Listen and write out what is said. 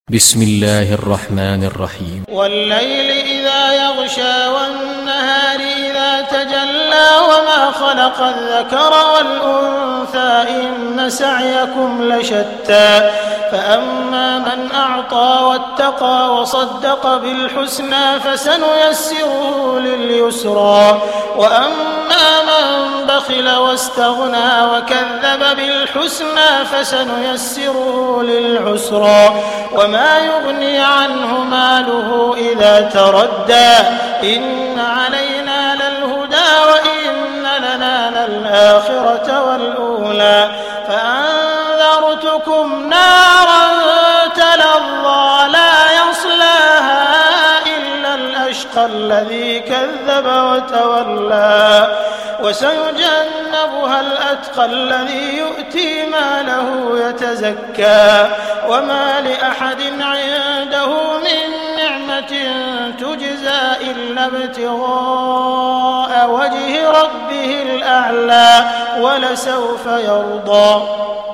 بسم الله الرحمن الرحيم والليل إذا يغشى والنهار إذا تجلى وما خلق الذكر والأنثى إن سعيكم لشتى فأما من أعطى واتقى وصدق بالحسنى فسنيسره لليسرى وأما من بخل واستغنى وكذب بالحسنى فسنيسره للعسرى وما يغني عنه ماله إذا تردى إن علينا للهدى وإن لنا للآخرة والأولى فأنذرتكم نارا تلظى لا يصلاها إلا الأشقى الذي كذب وتولى وسيجنبها الأتقى الذي يؤتي ماله يتزكى وما لأحد عنده من نعمة تجزى إلا ابتغاء وجه ربه الأعلى ولسوف يرضى.